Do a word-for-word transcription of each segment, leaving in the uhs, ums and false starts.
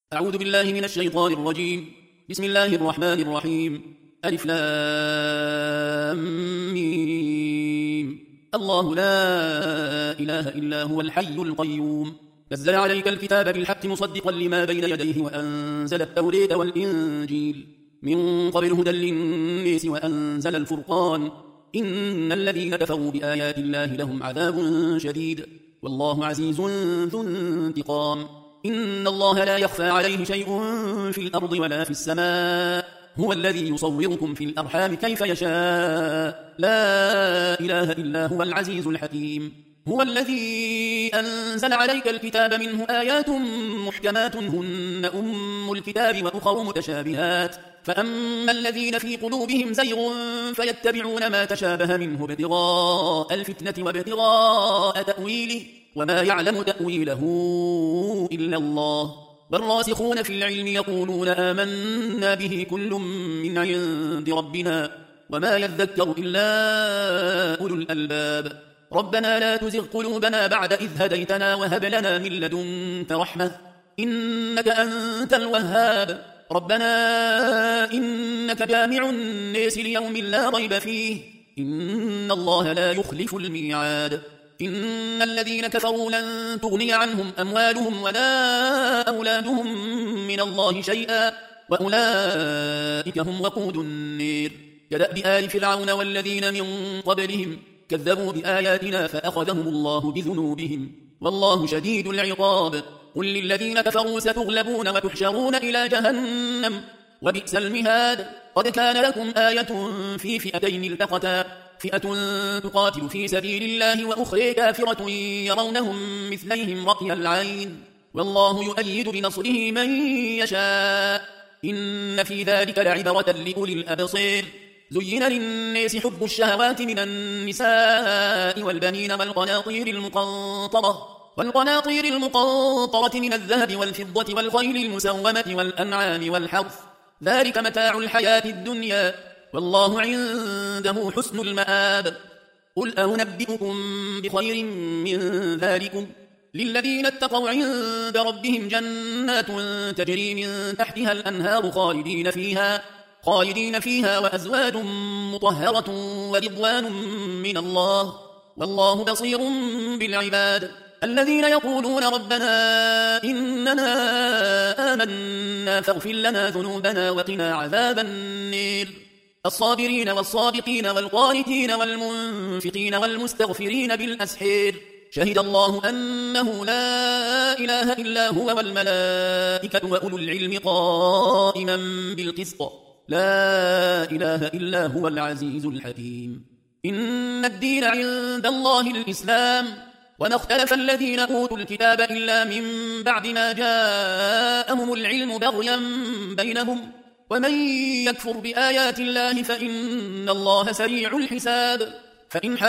أعوذ بالله من الشيطان الرجيم. بسم الله الرحمن الرحيم. ألف لام ميم. الله لا إله إلا هو الحي القيوم. نزل عليك الكتاب بالحق مصدقا لما بين يديه وأنزل التوراة والإنجيل من قبل هدى للناس وأنزل الفرقان. إن الذين كفروا بآيات الله لهم عذاب شديد والله عزيز ذو انتقام. إن الله لا يخفى عليه شيء في الأرض ولا في السماء. هو الذي يصوركم في الأرحام كيف يشاء. لا إله إلا هو العزيز الحكيم. هو الذي أنزل عليك الكتاب منه آيات محكمات هن أم الكتاب وأخر متشابهات فأما الذين في قلوبهم زيغ فيتبعون ما تشابه منه ابتغاء الفتنة وابتغاء تأويله وما يعلم تأويله إلا الله. والراسخون في العلم يقولون آمنا به كل من عند ربنا وما يذكر إلا أولو الألباب. ربنا لا تزغ قلوبنا بعد إذ هديتنا وهب لنا من لدنك رحمة إنك أنت الوهاب. ربنا إنك جامع الناس ليوم لا ريب فيه إن الله لا يخلف الميعاد. إن الذين كفروا لن تغني عنهم أموالهم ولا أولادهم من الله شيئا وأولئك هم وقود النير. كدأب آل فرعون والذين من قبلهم كذبوا بآياتنا فأخذهم الله بذنوبهم والله شديد العقاب. قل للذين كفروا ستغلبون وتحشرون إلى جهنم وبئس المهاد. قد كان لكم آية في فئتين التقتا فئة تقاتل في سبيل الله وأخرى كافرة يرونهم مثليهم رأي العين والله يؤيد بنصره من يشاء. إن في ذلك لعبرة لأولي الأبصير. زين للناس حب الشهوات من النساء والبنين والقناطير المقنطرة والقناطير المقنطرة من الذهب والفضة والخيل المسومة والأنعام والحرث ذلك متاع الحياة الدنيا والله عنده حسن المآب. قل أنبئكم بخير من ذلكم للذين اتقوا عند ربهم جنات تجري من تحتها الأنهار خالدين فيها خالدين فيها وأزواج مطهرة ورضوان من الله والله بصير بالعباد. الذين يقولون ربنا إننا آمنا فاغفر لنا ذنوبنا وقنا عذاب النير. الصابرين والصادقين والقانتين والمنفقين والمستغفرين بالأسحير. شهد الله أنه لا إله إلا هو والملائكة وأولو العلم قائما بالقسط لا إله إلا هو العزيز الحكيم. إن الدين عند الله الإسلام وما اختلف الذين أوتوا الكتاب إلا من بعد ما جاءهم العلم بغيا بينهم ومن يكفر بآيات الله فإن الله سريع الحساب. فإن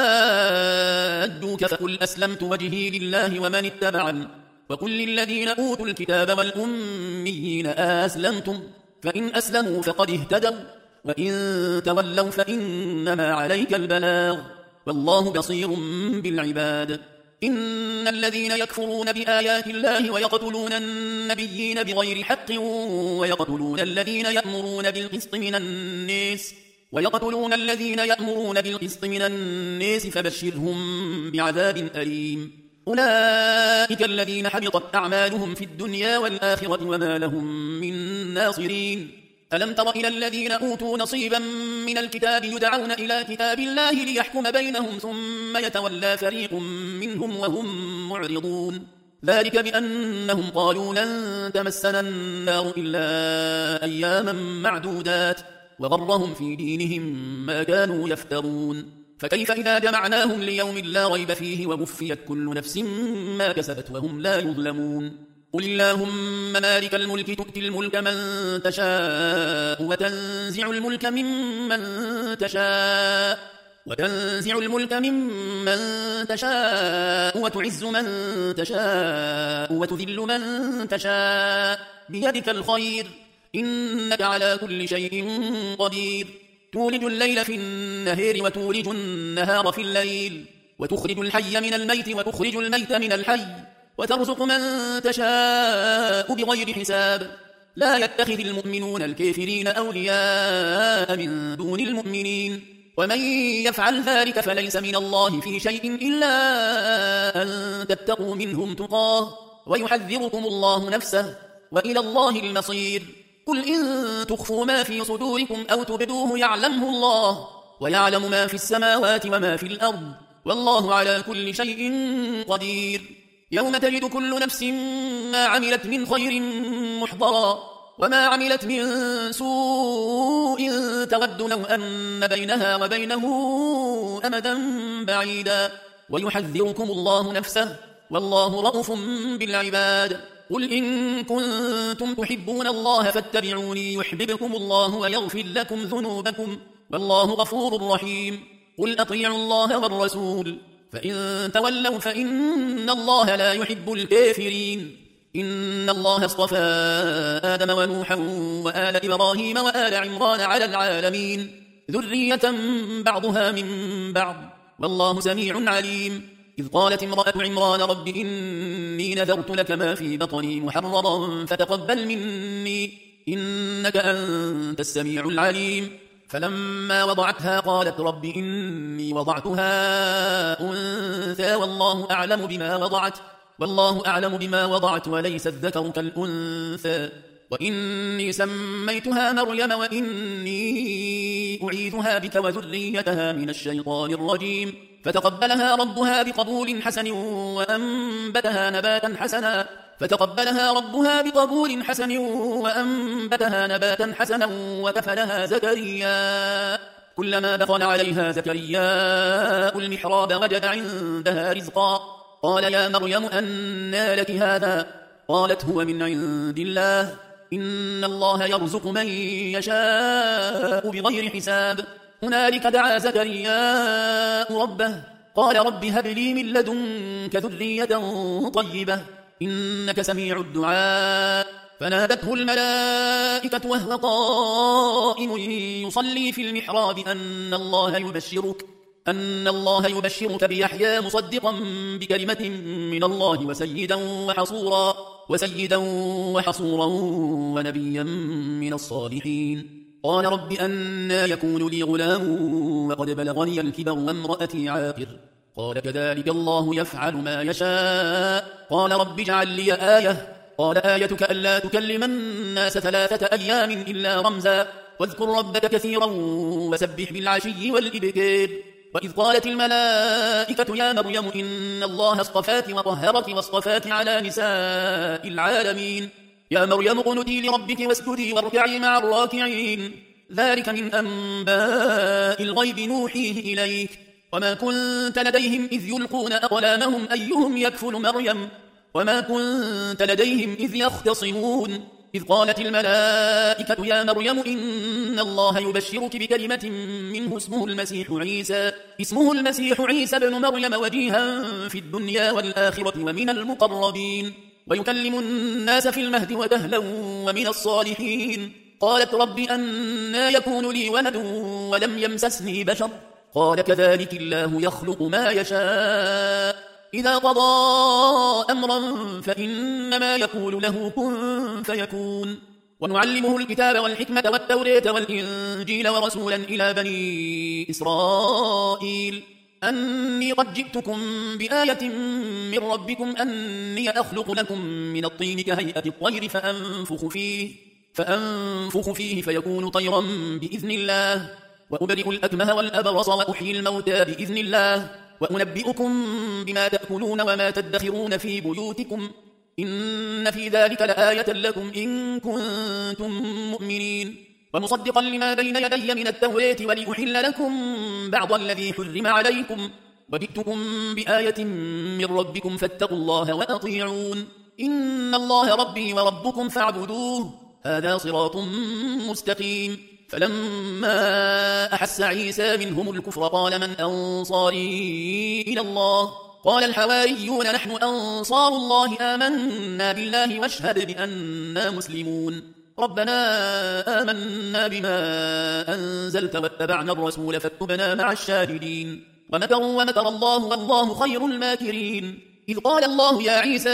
حاجوك فقل أسلمت وجهي لله ومن اتبعني وقل للذين أوتوا الكتاب والأميين أسلمتم فإن أسلموا فقد اهتدوا وإن تولوا فإنما عليك البلاغ والله بصير بالعباد. إن الذين يكفرون بآيات الله ويقتلون النبيين بغير حق ويقتلون الذين يأمرون بالقسط من الناس ويقتلون الذين يأمرون بالقسط من الناس فبشرهم بعذاب أليم. أولئك الذين حبطت أعمالهم في الدنيا والآخرة وما لهم من ناصرين. ألم تر إلى الذين أوتوا نصيبا من الكتاب يدعون إلى كتاب الله ليحكم بينهم ثم يتولى فريق منهم وهم معرضون. ذلك بأنهم قالوا لن تمسنا النار إلا أياما معدودات وغرهم في دينهم ما كانوا يفترون. فكيف إذا جمعناهم ليوم لا ريب فيه ووفيت كل نفس ما كسبت وهم لا يظلمون. قل اللهم مالك الملك تؤتي الملك من تشاء وتنزع الملك ممن تشاء وتنزع الملك ممن تشاء وتعز من تشاء وتذل من تشاء بيدك الخير إنك على كل شيء قدير. تولج الليل في النهار وتولج النهار في الليل وتخرج الحي من الميت وتخرج الميت من الحي وترزق من تشاء بغير حساب لا يتخذ المؤمنون الكافرين أولياء من دون المؤمنين ومن يفعل ذلك فليس من الله في شيء إلا أن تتقوا منهم تقاه ويحذركم الله نفسه وإلى الله المصير قل إن تخفوا ما في صدوركم أو تبدوه يعلمه الله ويعلم ما في السماوات وما في الأرض والله على كل شيء قدير يوم تجد كل نفس ما عملت من خير محضرا وما عملت من سوء تود لو أن بينها وبينه أمدا بعيدا ويحذركم الله نفسه والله رؤوف بالعباد قل إن كنتم تحبون الله فاتبعوني يحببكم الله ويغفر لكم ذنوبكم والله غفور رحيم قل أطيعوا الله والرسول فإن تولوا فإن الله لا يحب الكافرين إن الله اصطفى آدم ونوحا وآل إبراهيم وآل عمران على العالمين ذرية بعضها من بعض والله سميع عليم إذ قالت امرأة عمران رب إني نذرت لك ما في بطني محررا فتقبل مني إنك أنت السميع العليم فلما وضعتها قالت رب إني وضعتها أنثى والله أعلم بما وضعت والله أعلم بما وضعت وليس الذكر كالأنثى وإني سميتها مريم وإني أعيذها بك وذريتها من الشيطان الرجيم فتقبلها ربها بقبول حسن وأنبتها نباتا حسنا فتقبلها ربها بقبول حسن وأنبتها نباتا حسنا وكفلها زكريا كلما دخل عليها زكريا المحراب وجد عندها رزقا قال يا مريم أنى لك هذا قالت هو من عند الله إن الله يرزق من يشاء بغير حساب هنالك دعا زكريا ربه قال رب هب لي من لدنك ذرية طيبة إنك سميع الدعاء فنادته الملائكة وهو قائم يصلي في المحراب أن الله يبشرك أن الله يبشرك بيحيى مصدقا بكلمة من الله وسيدا وحصورا وسيدا وحصورا ونبيا من الصالحين قال رب أنى يكون لي غلام وقد بلغني الكبر وامرأتي عاقر قال كذلك الله يفعل ما يشاء قال رب اجعل لي آية قال آيتك ألا تكلم الناس ثلاثة أيام إلا رمزا واذكر ربك كثيرا وسبح بالعشي والإبكار وإذ قالت الملائكة يا مريم إن الله اصطفاك وطهرك واصطفاك على نساء العالمين يا مريم اقنتي لربك واسجدي واركعي مع الراكعين ذلك من أنباء الغيب نوحيه إليك وما كنت لديهم إذ يلقون أقلامهم أيهم يكفل مريم وما كنت لديهم إذ يختصمون إذ قالت الملائكة يا مريم إن الله يبشرك بكلمة منه اسمه المسيح عيسى اسمه المسيح عيسى بن مريم وجيها في الدنيا والآخرة ومن المقربين ويكلم الناس في المهد وكهلا ومن الصالحين قالت رب أنى يكون لي ولد ولم يمسسني بشر قال كذلك الله يخلق ما يشاء إذا قضى أمرا فإنما يقول له كن فيكون ونعلمه الكتاب والحكمة والتوراة والإنجيل ورسولا إلى بني إسرائيل أني قد جئتكم بآية من ربكم أني أخلق لكم من الطين كهيئة الطير فأنفخ فيه, فأنفخ فيه فيكون طيرا بإذن الله وأبرئ الأكمه والأبرص وأحيي الموتى بإذن الله وأنبئكم بما تأكلون وما تدخرون في بيوتكم إن في ذلك لآية لكم إن كنتم مؤمنين ومصدقا لما بين يدي من التوراة ولأحل لكم بعض الذي حرم عليكم وجئتكم بآية من ربكم فاتقوا الله وأطيعون إن الله ربي وربكم فاعبدوه هذا صراط مستقيم فلما أحس عيسى منهم الكفر قال من أنصاري إلى الله قال الحواريون نحن أنصار الله آمنا بالله واشهد بأننا مسلمون ربنا آمنا بما أنزلت واتبعنا الرسول فاكتبنا مع الشاهدين ومكروا ومكر الله والله خير الماكرين إذ قال الله يا عيسى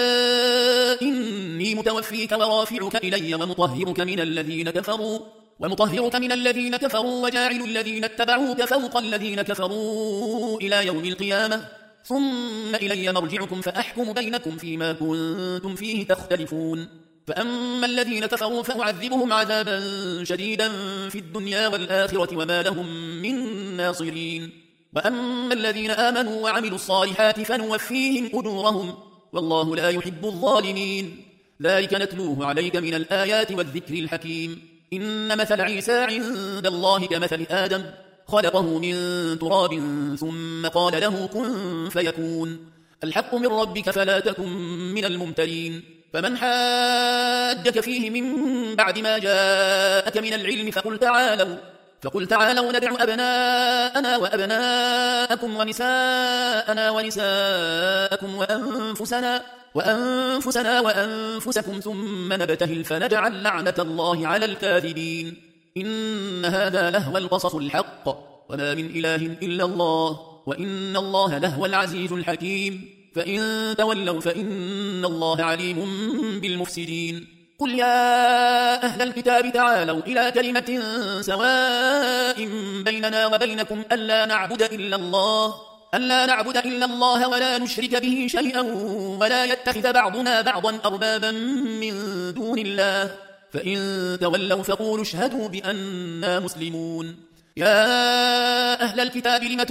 إني متوفيك ورافعك إلي ومطهرك من الذين كفروا ومطهرك من الذين كفروا وجاعل الذين اتبعوك فوق الذين كفروا إلى يوم القيامة ثم إلي مرجعكم فأحكم بينكم فيما كنتم فيه تختلفون فأما الذين كفروا فأعذبهم عذابا شديدا في الدنيا والآخرة وما لهم من ناصرين وأما الذين آمنوا وعملوا الصالحات فنوفيهم أجورهم والله لا يحب الظالمين ذلك نتلوه عليك من الآيات والذكر الحكيم إن مثل عيسى عند الله كمثل آدم خلقه من تراب ثم قال له كن فيكون الحق من ربك فلا تكن من الممترين فمن حاجك فيه من بعد ما جاءك من العلم فقل تعالوا فقل تعالوا ندع أبناءنا وأبناءكم ونساءنا ونساءكم وأنفسنا وأنفسنا وأنفسكم ثم نبتهل فنجعل لعنة الله على الكاذبين إن هذا لهو القصص الحق وما من إله إلا الله وإن الله لهو العزيز الحكيم فإن تولوا فإن الله عليم بالمفسدين قل يا أهل الكتاب تعالوا إلى كلمة سواء بيننا وبينكم ألا نعبد إلا الله ألا نعبد إلا الله ولا نشرك به شيئا ولا يتخذ بعضنا بعضا أربابا من دون الله فإن تولوا فقولوا اشهدوا بأننا مسلمون يا أهل الكتاب لم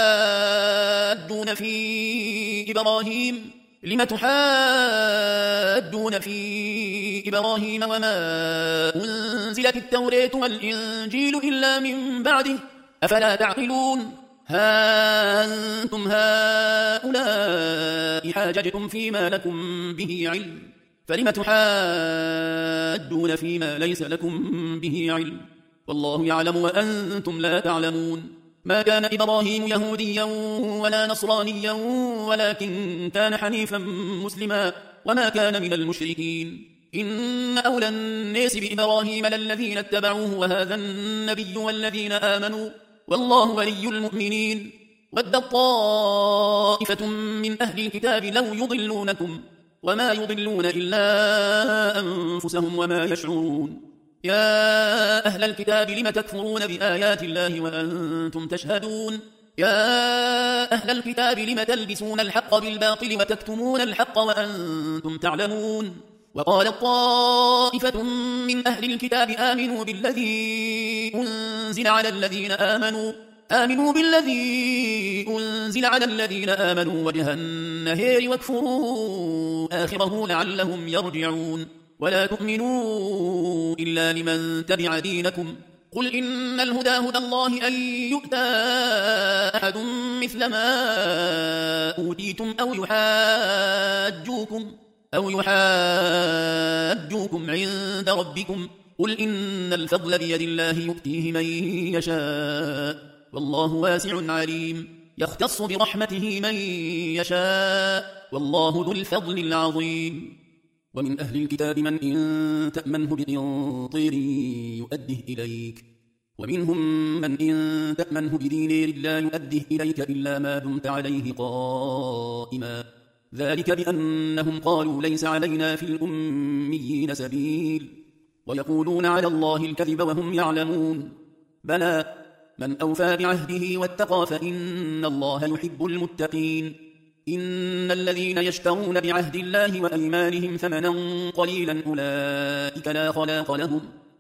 تحاجون في إبراهيم لم تحاجون في إبراهيم وما أنزلت التوراة والإنجيل إلا من بعده أفلا تعقلون ها أنتم هؤلاء حاججتم فيما لكم به علم فلم تحاجون فيما ليس لكم به علم والله يعلم وأنتم لا تعلمون ما كان إبراهيم يهوديا ولا نصرانيا ولكن كان حنيفا مسلما وما كان من المشركين إن أولى الناس بإبراهيم للذين اتبعوه وهذا النبي والذين آمنوا والله ولي المؤمنين ود طائفة من أهل الكتاب لو يضلونكم وما يضلون إلا أنفسهم وما يشعرون يا أهل الكتاب لم تكفرون بآيات الله وأنتم تشهدون يا أهل الكتاب لم تلبسون الحق بالباطل وتكتمون الحق وأنتم تعلمون وقال طائفة من أهل الكتاب آمنوا بالذي أنزل على الذين آمنوا آمنوا بالذي أنزل على الذين آمنوا وجه النهار واكفروا آخره لعلهم يرجعون ولا تؤمنوا إلا لمن تبع دينكم قل إن الهدى هدى الله أن يؤتى أحد مثل ما أوتيتم أو يحاجوكم أو يحاجوكم عند ربكم قل إن الفضل بيد الله يؤتيه من يشاء والله واسع عليم يختص برحمته من يشاء والله ذو الفضل العظيم ومن أهل الكتاب من إن تأمنه بقنطير يؤده إليك ومنهم من إن تأمنه بدينار لا يؤده إليك إلا ما دمت عليه قائما ذلك بأنهم قالوا ليس علينا في الأميين سبيل ويقولون على الله الكذب وهم يعلمون بلى من أوفى بعهده واتقى فإن الله يحب المتقين إن الذين يشترون بعهد الله وأيمانهم ثمنا قليلا أولئك لا خلاق لهم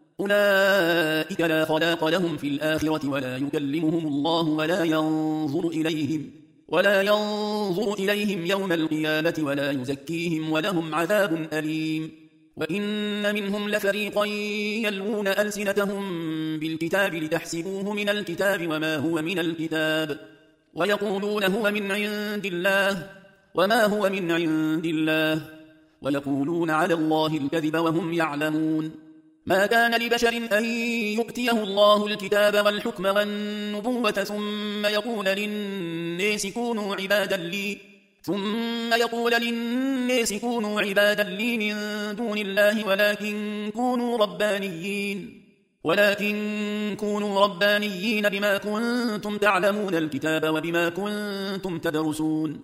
أولئك لا خلاق لهم في الآخرة ولا يكلمهم الله ولا ينظر إليهم ولا ينظر إليهم يوم القيامة ولا يزكيهم ولهم عذاب أليم وإن منهم لفريقا يلوون ألسنتهم بالكتاب لتحسبوه من الكتاب وما هو من الكتاب ويقولون هو من عند الله وما هو من عند الله ويقولون على الله الكذب وهم يعلمون ما كان لبشر أن يؤتيه الله الكتاب والحكم والنبوة ثم يقول للناس كونوا عبادا لي ثم يقول للناس كونوا عبادا لي من دون الله ولكن كونوا ربانيين ولكن كونوا ربانيين بما كنتم تعلمون الكتاب وبما كنتم تدرسون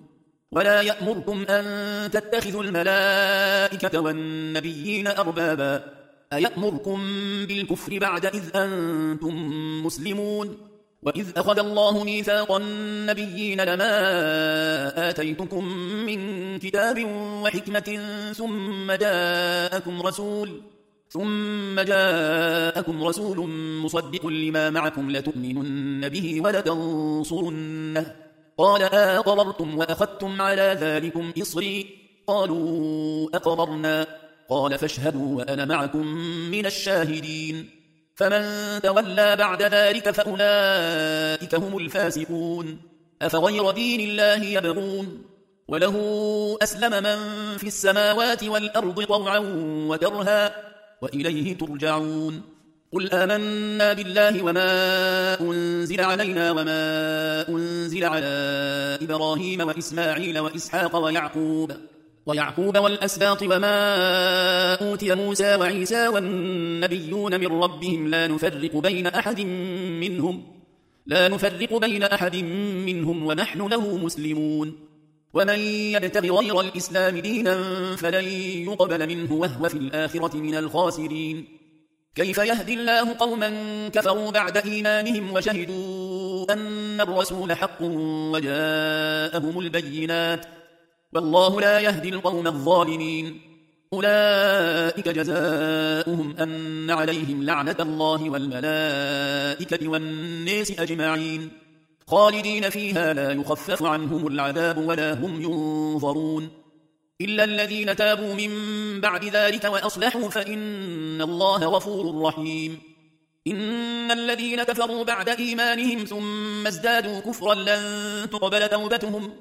ولا يأمركم أن تتخذوا الملائكة والنبيين أربابا أيأمركم بالكفر بعد إذ أنتم مسلمون وإذ أخذ الله ميثاق النبيين لما آتيتكم من كتاب وحكمة ثم جاءكم رسول ثم جاءكم رسول مصدق لما معكم لتؤمنن به ولتنصرنه قال أقررتم وأخذتم على ذلكم إصري قالوا أقررنا قال فاشهدوا وأنا معكم من الشاهدين فمن تولى بعد ذلك فأولئك هم الفاسقون أفغير دين الله يبغون وله أسلم من في السماوات والأرض طوعا وكرها وإليه ترجعون قل آمنا بالله وما أنزل علينا وما أنزل على إبراهيم وإسماعيل وإسحاق ويعقوب ويعقوب والأسباط وما أوتي موسى وعيسى والنبيون من ربهم لا نفرق بين أحد منهم لا نفرق بين أحد منهم ونحن له مسلمون ومن يبتغ غير الإسلام دينا فلن يقبل منه وهو في الآخرة من الخاسرين كيف يهدي الله قوما كفروا بعد إيمانهم وشهدوا أن الرسول حق وجاءهم البينات والله لا يهدي القوم الظالمين أولئك جزاؤهم أن عليهم لعنة الله والملائكة والناس أجمعين خالدين فيها لا يخفف عنهم العذاب ولا هم ينظرون إلا الذين تابوا من بعد ذلك وأصلحوا فإن الله غفور رحيم إن الذين كفروا بعد إيمانهم ثم ازدادوا كفرا لن تقبل توبتهم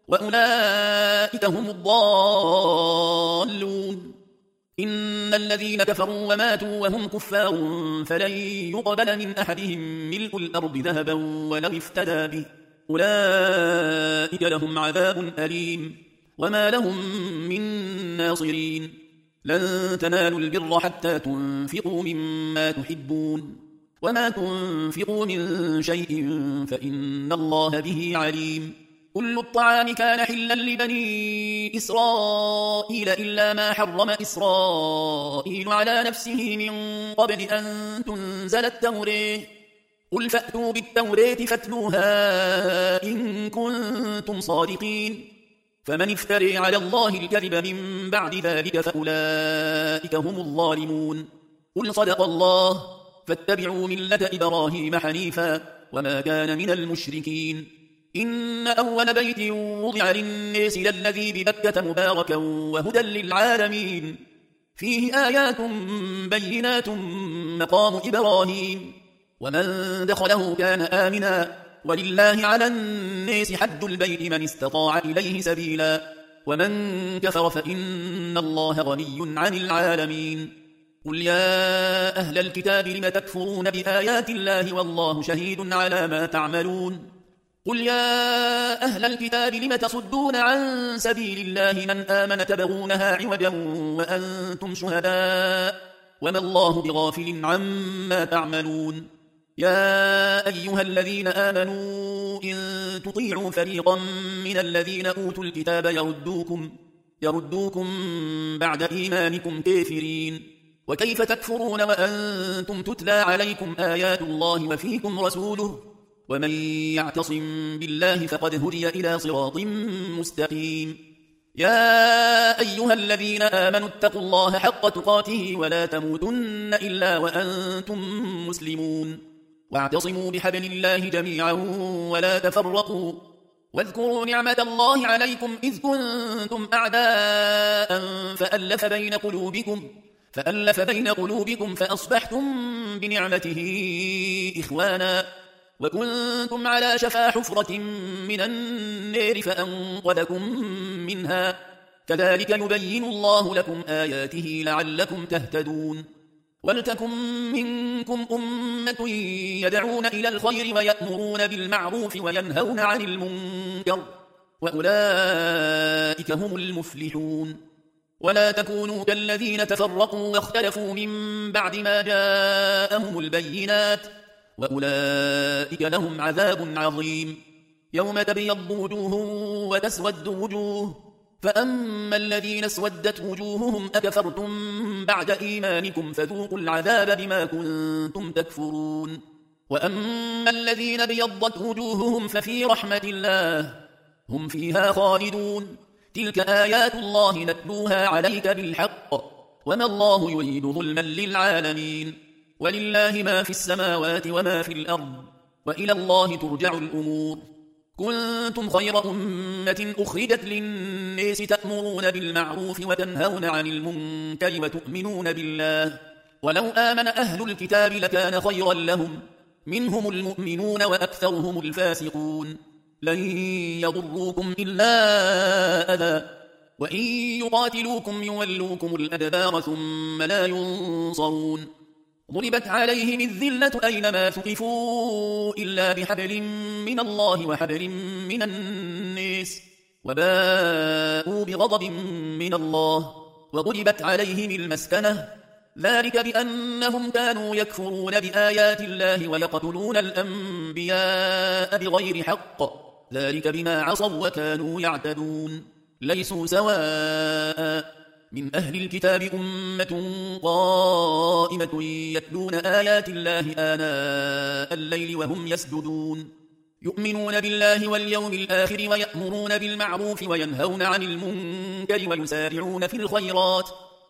وأولئك هم الضالون إن الذين كفروا وماتوا وهم كفار فلن يقبل من أحدهم ملء الأرض ذهبا ولو افتدى به أولئك لهم عذاب أليم وما لهم من ناصرين لن تنالوا البر حتى تنفقوا مما تحبون وما تنفقوا من شيء فإن الله به عليم كل الطعام كان حلا لبني إسرائيل إلا ما حرم إسرائيل على نفسه من قبل أن تنزل التوراة قل فأتوا بالتوراة فاتلوها إن كنتم صادقين فمن افتري على الله الكذب من بعد ذلك فأولئك هم الظالمون قل صدق الله فاتبعوا ملة إبراهيم حنيفا وما كان من المشركين إن أول بيت وضع للناس للذي ببكة مباركا وهدى للعالمين فيه آيات بينات مقام إبراهيم ومن دخله كان آمنا ولله على الناس حج البيت من استطاع إليه سبيلا ومن كفر فإن الله غني عن العالمين قل يا أهل الكتاب لم تكفرون بآيات الله والله شهيد على ما تعملون قل يا أهل الكتاب لم تصدون عن سبيل الله من آمن تبغونها عوجا وأنتم شهداء وما الله بغافل عما تعملون يا أيها الذين آمنوا إن تطيعوا فريقا من الذين أوتوا الكتاب يردوكم, يردوكم بعد إيمانكم كافرين وكيف تكفرون وأنتم تتلى عليكم آيات الله وفيكم رسوله ومن يعتصم بالله فقد هدي إلى صراط مستقيم يا أيها الذين آمنوا اتقوا الله حق تقاته ولا تموتن إلا وأنتم مسلمون واعتصموا بحبل الله جميعا ولا تفرقوا واذكروا نعمة الله عليكم إذ كنتم أعداء فألف بين قلوبكم فألف بين قلوبكم فأصبحتم بنعمته إخوانا وكنتم على شفا حفرة من النار فأنقذكم منها كذلك يبين الله لكم آياته لعلكم تهتدون ولتكن منكم أمة يدعون إلى الخير ويأمرون بالمعروف وينهون عن المنكر وأولئك هم المفلحون ولا تكونوا كالذين تفرقوا واختلفوا من بعد ما جاءهم البينات وأولئك لهم عذاب عظيم يوم تبيض وجوه وتسود وجوه فأما الذين اسودت وجوههم أكفرتم بعد إيمانكم فذوقوا العذاب بما كنتم تكفرون وأما الذين بيضت وجوههم ففي رحمة الله هم فيها خالدون تلك آيات الله نتلوها عليك بالحق وما الله يريد ظلما للعالمين ولله ما في السماوات وما في الأرض وإلى الله ترجع الأمور كنتم خير أمة أخرجت للناس تأمرون بالمعروف وتنهون عن المنكر وتؤمنون بالله ولو آمن أهل الكتاب لكان خيرا لهم منهم المؤمنون وأكثرهم الفاسقون لن يضروكم إلا أذى وإن يقاتلوكم يولوكم الأدبار ثم لا ينصرون ضربت عليهم الذلة أينما ثقفوا إلا بحبل من الله وحبل من الناس وباءوا بغضب من الله وضربت عليهم المسكنة ذلك بأنهم كانوا يكفرون بآيات الله ويقتلون الأنبياء بغير حق ذلك بما عصوا وكانوا يعتدون ليسوا سواء من أهل الكتاب أمة قائمة يتلون آيات الله آناء الليل وهم يسجدون يؤمنون بالله واليوم الآخر ويأمرون بالمعروف وينهون عن المنكر ويسارعون في الخيرات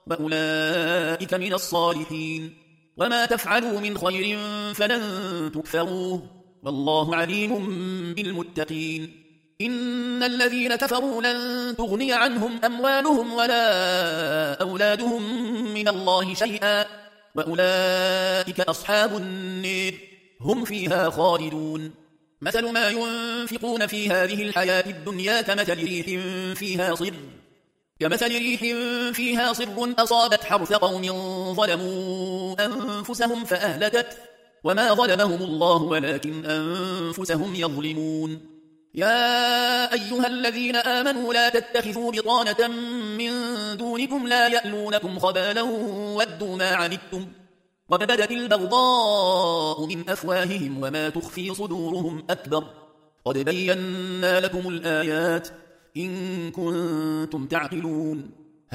وأولئك من الصالحين وما تفعلوا من خير فلن تكفروه والله عليم بالمتقين إن الذين كفروا لن تغني عنهم أموالهم ولا أولادهم من الله شيئا وأولئك أصحاب النار هم فيها خالدون مثل ما ينفقون في هذه الحياة الدنيا كمثل ريح فيها صر كمثل ريح فيها صر أصابت حرث قوم ظلموا أنفسهم فأهلكت وما ظلمهم الله ولكن أنفسهم يظلمون يا أيها الذين آمنوا لا تتخذوا بطانة من دونكم لا يألونكم خبالا ودوا ما عنتم قد بدت البغضاء من أفواههم وما تخفي صدورهم أكبر قد بينا لكم الآيات إن كنتم تعقلون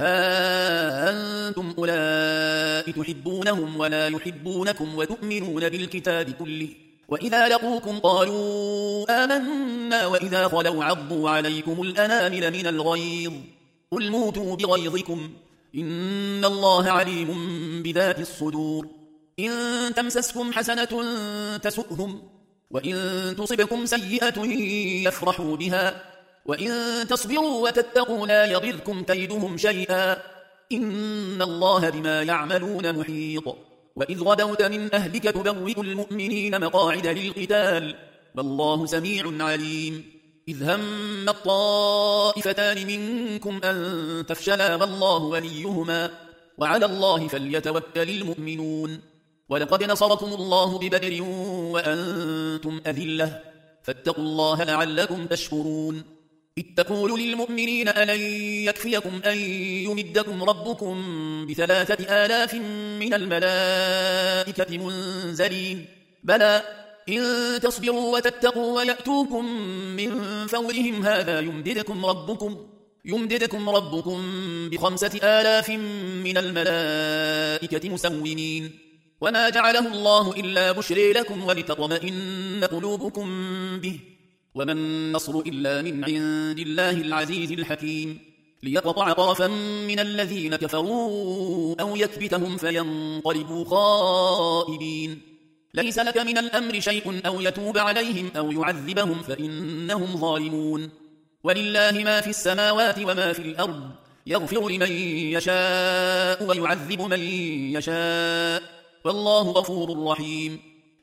ها أنتم أولئك تحبونهم ولا يحبونكم وتؤمنون بالكتاب كله وإذا لقوكم قالوا آمنا وإذا خلوا عضوا عليكم الأنامل من الغيظ قل موتوا بغيظكم إن الله عليم بذات الصدور إن تمسسكم حسنة تسؤهم وإن تصبكم سيئة يفرحوا بها وإن تصبروا وتتقوا لا يضركم كيدهم شيئا إن الله بما يعملون محيط وإذ غدوت من أهلك تبوئ المؤمنين مقاعد للقتال والله سميع عليم إذ هم الطائفتان منكم أن تفشلا والله وليهما وعلى الله فليتوكل المؤمنون ولقد نصركم الله ببدر وأنتم أذلة فاتقوا الله لعلكم تشكرون إذ تقول للمؤمنين ألن يكفيكم أن يمدكم ربكم بثلاثة آلاف من الملائكة منزلين بلى إن تصبروا وتتقوا ويأتوكم من فورهم هذا يمددكم ربكم يمددكم ربكم بخمسة آلاف من الملائكة مسومين وما جعله الله إلا بشرى لكم ولتطمئن قلوبكم به وما النصر إلا من عند الله العزيز الحكيم ليقطع طرفا من الذين كفروا أو يكبتهم فينقلبوا خائبين ليس لك من الأمر شيء أو يتوب عليهم أو يعذبهم فإنهم ظالمون ولله ما في السماوات وما في الأرض يغفر لمن يشاء ويعذب من يشاء والله غفور رحيم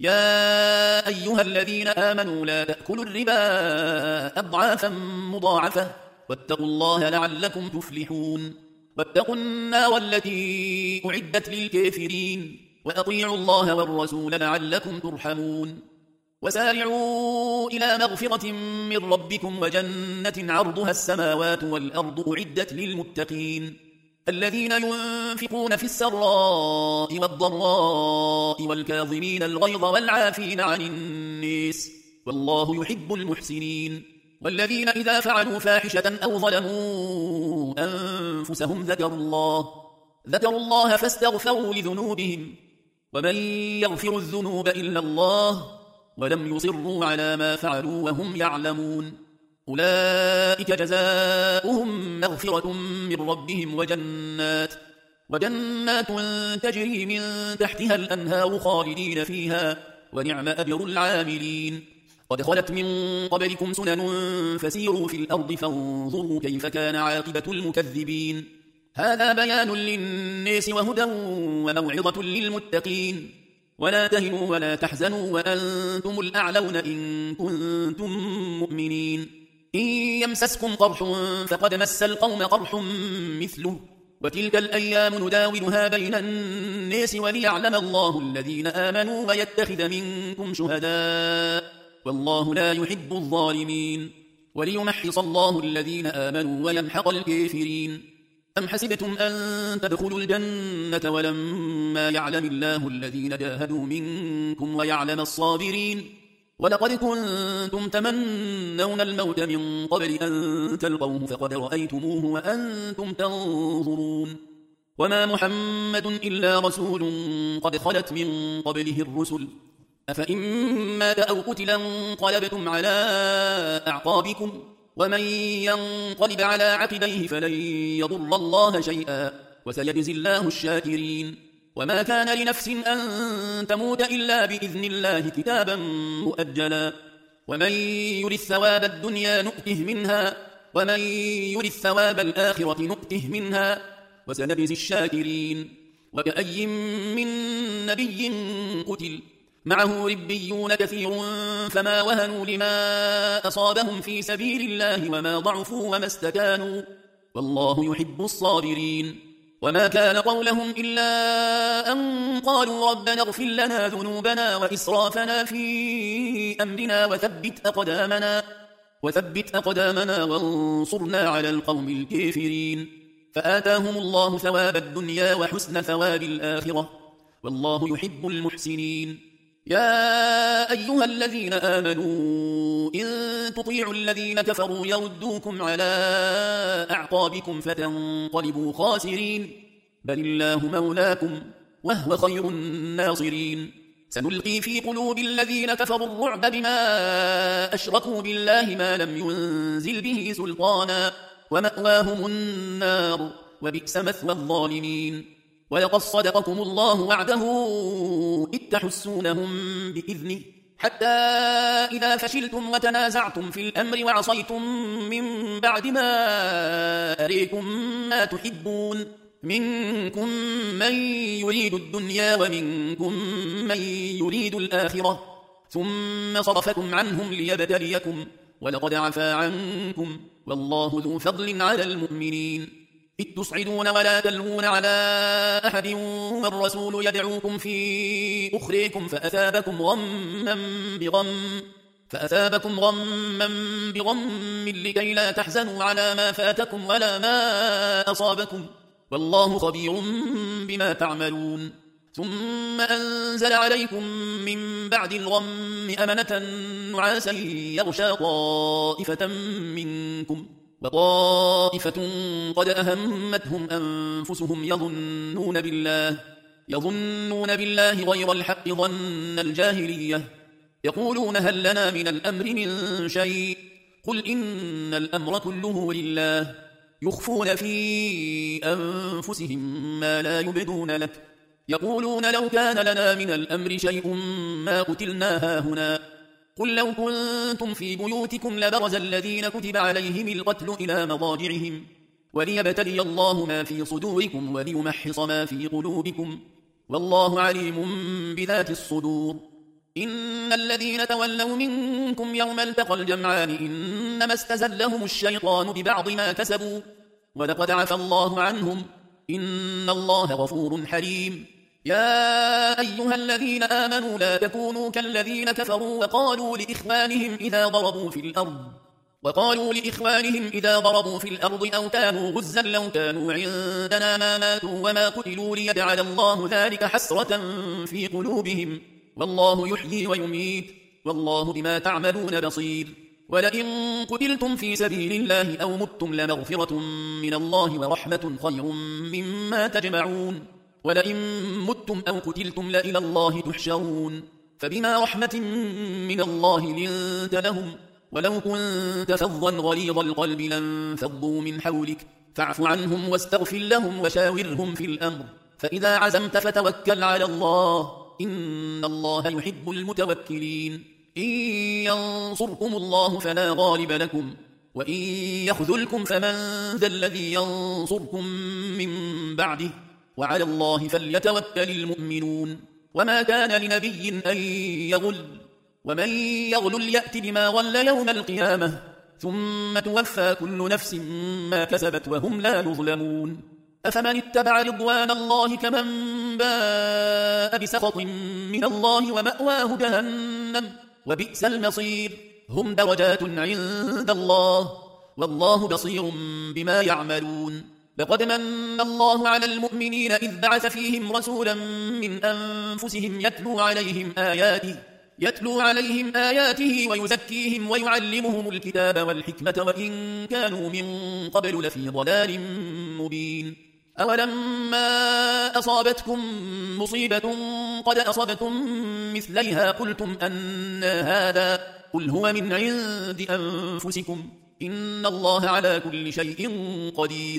يا أيها الذين آمنوا لا تأكلوا الربا أضعافا مضاعفة واتقوا الله لعلكم تفلحون واتقوا النار التي أعدت للكافرين وأطيعوا الله والرسول لعلكم ترحمون وسارعوا إلى مغفرة من ربكم وجنة عرضها السماوات والأرض أعدت للمتقين الذين ينفقون في السراء والضراء والكاظمين الغيظ والعافين عن الناس والله يحب المحسنين. والذين إذا فعلوا فاحشة أو ظلموا أنفسهم ذكروا الله ذكروا الله فاستغفروا لذنوبهم ومن يغفر الذنوب إلا الله ولم يصروا على ما فعلوا وهم يعلمون أولئك جزاؤهم مغفرة من ربهم وجنات وجنات تجري من تحتها الأنهار خالدين فيها ونعم أجر العاملين. قد خلت من قبلكم سنن فسيروا في الأرض فانظروا كيف كان عاقبة المكذبين. هذا بيان للناس وهدى وموعظة للمتقين. ولا تهنوا ولا تحزنوا وأنتم الأعلون إن كنتم مؤمنين. إن يمسسكم قرح فقد مس القوم قرح مثله وتلك الأيام نداولها بين الناس وليعلم الله الذين آمنوا ويتخذ منكم شهداء والله لا يحب الظالمين. وليمحص الله الذين آمنوا ويمحق الكافرين. أم حسبتم أن تدخلوا الجنة ولما يعلم الله الذين جاهدوا منكم ويعلم الصابرين. ولقد كنتم تمنون الموت من قبل أن تلقوه فقد رأيتموه وأنتم تنظرون. وما محمد إلا رسول قد خلت من قبله الرسل أفإن مات أو قتلا انقلبتم على أعقابكم ومن ينقلب على عقبيه فلن يضر الله شيئا وسيجزي الله الشاكرين. وما كان لنفس أن تموت إلا بإذن الله كتابا مؤجلا ومن يرد ثواب الدنيا نؤته منها ومن يرد ثواب الآخرة نؤته منها وسنجزي الشاكرين. وكأي من نبي قتل معه ربيون كثير فما وهنوا لما أصابهم في سبيل الله وما ضعفوا وما استكانوا والله يحب الصابرين. وما كان قولهم إلا أن قالوا ربنا اغفر لنا ذنوبنا وإسرافنا في أمرنا وثبت أقدامنا, وثبت أقدامنا وانصرنا على القوم الكافرين. فآتاهم الله ثواب الدنيا وحسن ثواب الآخرة والله يحب المحسنين. يا أيها الذين آمنوا إن تطيعوا الذين كفروا يردوكم على أعقابكم فتنقلبوا خاسرين بل الله مولاكم وهو خير الناصرين. سنلقي في قلوب الذين كفروا الرعب بما أشركوا بالله ما لم ينزل به سلطانا ومأواهم النار وبئس مثوى الظالمين. ولقد صدقكم الله وعده إذ تحسونهم بإذنه حتى إذا فشلتم وتنازعتم في الأمر وعصيتم من بعد ما أريكم ما تحبون منكم من يريد الدنيا ومنكم من يريد الآخرة ثم صرفكم عنهم ليبتليكم ولقد عفا عنكم والله ذو فضل على المؤمنين. إذ تصعدون ولا تلوون على أحد والرسول يدعوكم في أخريكم فأثابكم غما بغم فأثابكم غما بغم لكي لا تحزنوا على ما فاتكم ولا ما أصابكم والله خبير بما تعملون. ثم أنزل عليكم من بعد الغم أمنة نعاسا يغشى طائفة منكم وطائفة قد أهمتهم أنفسهم يظنون بالله يظنون بالله غير الحق ظن الجاهلية يقولون هل لنا من الأمر من شيء قل إن الأمر كله لله يخفون في أنفسهم ما لا يبدون لك يقولون لو كان لنا من الأمر شيء ما قتلنا هاهنا قل لو كنتم في بيوتكم لبرز الذين كتب عليهم القتل إلى مضاجعهم وليبتلي الله ما في صدوركم وليمحص ما في قلوبكم والله عليم بذات الصدور. إن الذين تولوا منكم يوم التقى الجمعان إنما استزلهم الشيطان ببعض ما كسبوا ولقد عفى الله عنهم إن الله غفور حليم. يا أيها الذين آمنوا لا تكونوا كالذين كفروا وقالوا لإخوانهم إذا ضربوا في الأرض وقالوا لإخوانهم إذا ضربوا في الأرض أو كانوا غزا لو كانوا عندنا ما ماتوا وما قتلوا ليجعل الله ذلك حسرة في قلوبهم والله يحيي ويميت والله بما تعملون بصير. ولئن قتلتم في سبيل الله أو متم لمغفرة من الله ورحمة خير مما تجمعون. ولئن متم أو قتلتم لإلى الله تحشرون. فبما رحمة من الله لنت لهم، ولو كنت فظا غليظ القلب لانفضوا من حولك، فاعف عنهم واستغفر لهم وشاورهم في الأمر، فإذا عزمت فتوكل على الله، إن الله يحب المتوكلين. إن ينصركم الله فلا غالب لكم، وإن يخذلكم فمن ذا الذي ينصركم من بعده، وعلى الله فليتوكل المؤمنون. وما كان لنبي أن يغل، ومن يغل يأت بما غل يوم القيامة، ثم توفى كل نفس ما كسبت وهم لا يظلمون. أفمن اتبع رضوان الله كمن باء بسخط من الله ومأواه جهنم وبئس المصير. هم درجات عند الله، والله بصير بما يعملون. لقد من الله على المؤمنين إذ بعث فيهم رسولا من أنفسهم يتلو عليهم آياته يتلو عليهم آياته ويزكيهم ويعلمهم الكتاب والحكمة وإن كانوا من قبل لفي ضلال مبين. أولما أصابتكم مصيبة قد أصبتم مثليها قلتم أن هذا، قل هو من عند أنفسكم، إن الله على كل شيء قدير.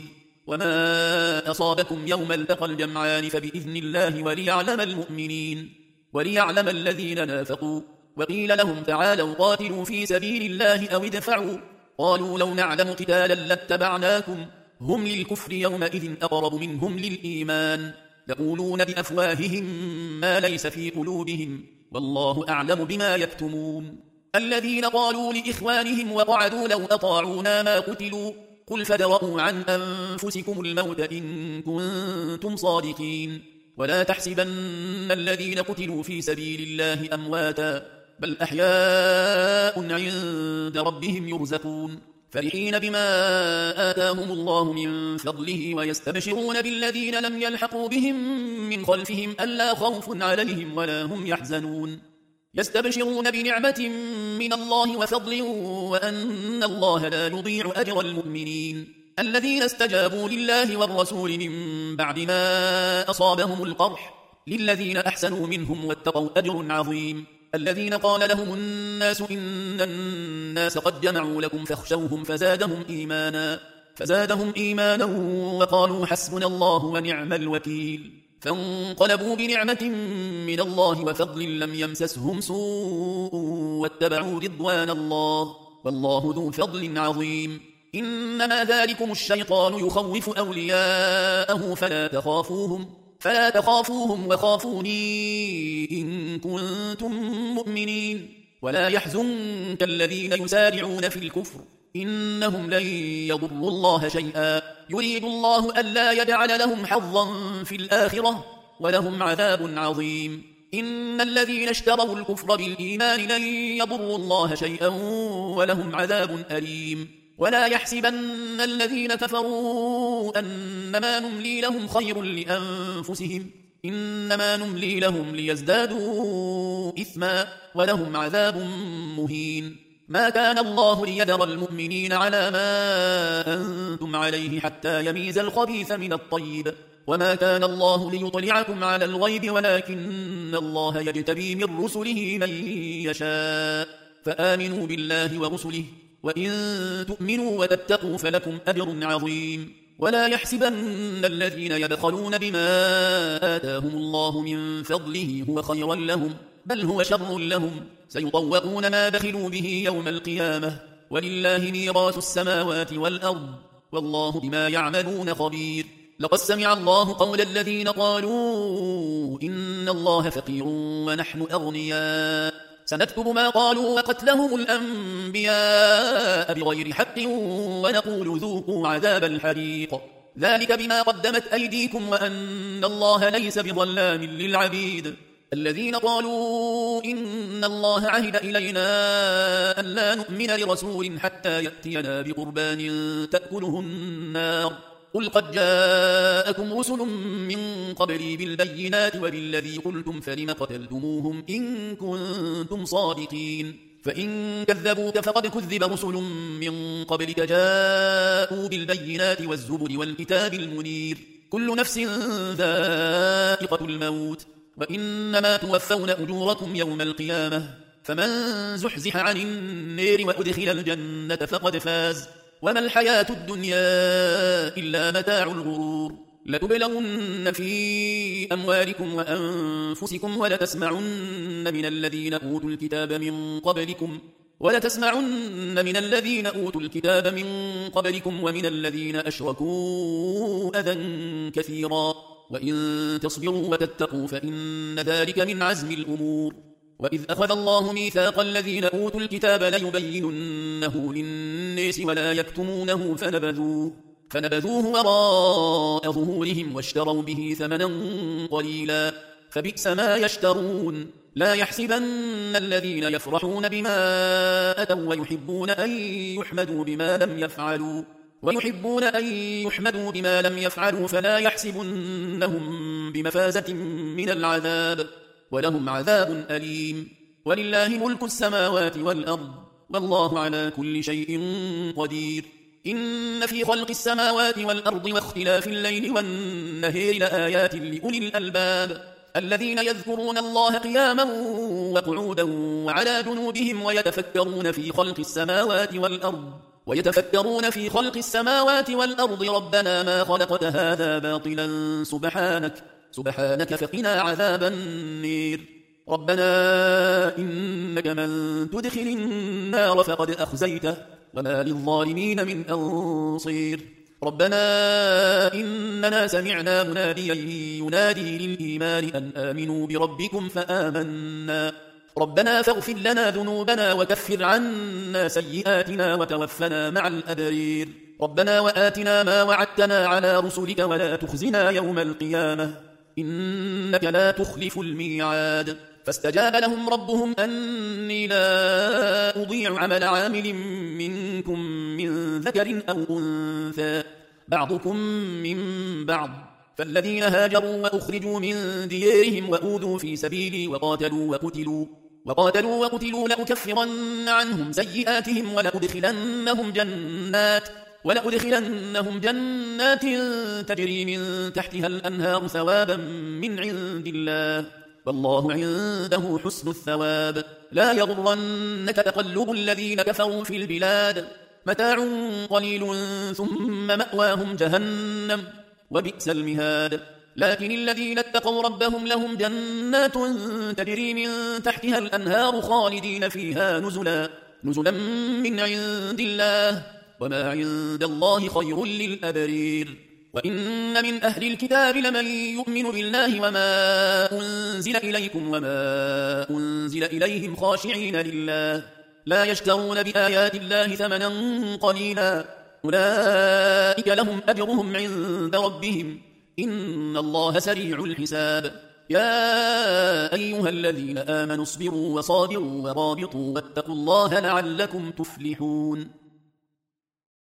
وما أصابكم يوم التقى الجمعان فبإذن الله وليعلم المؤمنين وليعلم الذين نافقوا. وقيل لهم تعالوا قاتلوا في سبيل الله أو ادفعوا، قالوا لو نعلم قتالا لاتبعناكم، هم للكفر يومئذ أقرب منهم للإيمان، يقولون بأفواههم ما ليس في قلوبهم، والله أعلم بما يكتمون. الذين قالوا لإخوانهم وقعدوا لو أطاعونا ما قتلوا، قل فادرءوا عن أنفسكم الموت إن كنتم صادقين. ولا تحسبن الذين قتلوا في سبيل الله أمواتا، بل أحياء عند ربهم يرزقون، فرحين بما آتاهم الله من فضله ويستبشرون بالذين لم يلحقوا بهم من خلفهم ألا خوف عليهم ولا هم يحزنون. يستبشرون بنعمة من الله وفضل وأن الله لا يضيع أجر المؤمنين. الذين استجابوا لله والرسول من بعد ما أصابهم القرح، للذين أحسنوا منهم واتقوا أجر عظيم. الذين قال لهم الناس إن الناس قد جمعوا لكم فاخشوهم فزادهم إيمانا فزادهم إيمانا وقالوا حسبنا الله ونعم الوكيل. فانقلبوا بنعمة من الله وفضل لم يمسسهم سوء واتبعوا رضوان الله، والله ذو فضل عظيم. إنما ذلكم الشيطان يخوف أولياءه فلا تخافوهم فلا تخافوهم وخافوني إن كنتم مؤمنين. ولا يحزنك الذين يسارعون في الكفر، إنهم لن يضروا الله شيئا، يريد الله ألا يجعل لهم حظا في الآخرة ولهم عذاب عظيم. إن الذين اشتروا الكفر بالإيمان لن يضروا الله شيئا ولهم عذاب أليم. ولا يحسبن الذين كفروا أنما نملي لهم خير لأنفسهم، إنما نملي لهم ليزدادوا إثما ولهم عذاب مهين. ما كان الله ليذر المؤمنين على ما أنتم عليه حتى يميز الخبيث من الطيب، وما كان الله ليطلعكم على الغيب ولكن الله يجتبي من رسله من يشاء. فآمنوا بالله ورسله، وإن تؤمنوا وتتقوا فلكم أجر عظيم. ولا يحسبن الذين يبخلون بما آتاهم الله من فضله هو خيرا لهم، بل هو شر لهم، سيطوقون ما بخلوا به يوم القيامة، ولله ميراث السماوات والأرض، والله بما يعملون خبير. لقد سمع الله قول الذين قالوا إن الله فقير ونحن أغنياء، سنكتب ما قالوا وقتلهم الأنبياء بغير حق ونقول ذوقوا عذاب الحريق، ذلك بما قدمت أيديكم وأن الله ليس بظلام للعبيد. الذين قالوا إن الله عهد إلينا ألا نؤمن لرسول حتى يأتينا بقربان تأكله النار، قل قد جاءكم رسل من قبلي بالبينات وبالذي قلتم فلم قتلتموهم إن كنتم صادقين فإن كذبوك فقد كذب رسل من قبلك جاءوا بالبينات والزبر والكتاب المنير كل نفس ذائقة الموت وإنما توفون أجوركم يوم القيامة فمن زحزح عن النار وأدخل الجنة فقد فاز وما الحياة الدنيا إلا متاع الغرور لتبلغن في أموالكم وأنفسكم ولتسمعن من الذين أوتوا الكتاب من قبلكم ولتسمعن من الذين أوتوا الكتاب من قبلكم ومن الذين أشركوا أذى كثيرا وإن تصبروا وتتقوا فإن ذلك من عزم الأمور وإذ أخذ الله ميثاق الذين أوتوا الكتاب ليبيننه للناس ولا يكتمونه فنبذوه فنبذوه وراء ظهورهم واشتروا به ثمنا قليلا فبئس ما يشترون لا يحسبن الذين يفرحون بما أتوا ويحبون أن يحمدوا بما لم يفعلوا ويحبون أن يحمدوا بما لم يفعلوا فلا يحسبنهم بمفازة من العذاب ولهم عذاب أليم ولله ملك السماوات والأرض والله على كل شيء قدير إن في خلق السماوات والأرض واختلاف الليل والنهار لآيات لأولي الألباب الذين يذكرون الله قياما وقعودا وعلى جنوبهم ويتفكرون في خلق السماوات والأرض ويتفكرون في خلق السماوات والأرض ربنا ما خلقت هذا باطلا سبحانك سبحانك فقنا عذاب النير ربنا إنك من تدخل النار فقد أخزيته وما للظالمين من أنصير ربنا إننا سمعنا مناديا ينادي للإيمان أن آمنوا بربكم فآمنا ربنا فاغفر لنا ذنوبنا وكفر عنا سيئاتنا وتوفنا مع الأبرير ربنا وآتنا ما وعدتنا على رسلك ولا تخزنا يوم القيامة إنك لا تخلف الميعاد فاستجاب لهم ربهم أني لا أضيع عمل عامل منكم من ذكر أو أنثى بعضكم من بعض فالذين هاجروا وأخرجوا من ديارهم وأوذوا في سبيلي وقاتلوا وقتلوا وقاتلوا وقتلوا لأكفرن عنهم سيئاتهم ولأدخلنهم جنات ولأدخلنهم جنات تجري من تحتها الأنهار ثوابا من عند الله والله عنده حسن الثواب لا يغرنك تقلب الذين كفروا في البلاد متاع قليل ثم مأواهم جهنم وبئس المهاد لكن الذين اتقوا ربهم لهم جنات تجري من تحتها الأنهار خالدين فيها نزلا نزلا من عند الله وما عند الله خير للأبرير وإن من أهل الكتاب لمن يؤمن بالله وما أنزل إليكم وما أنزل إليهم خاشعين لله لا يشترون بآيات الله ثمنا قليلا أولئك لهم أجرهم عند ربهم إن الله سريع الحساب يا أيها الذين آمنوا اصبروا وصابروا ورابطوا واتقوا الله لعلكم تفلحون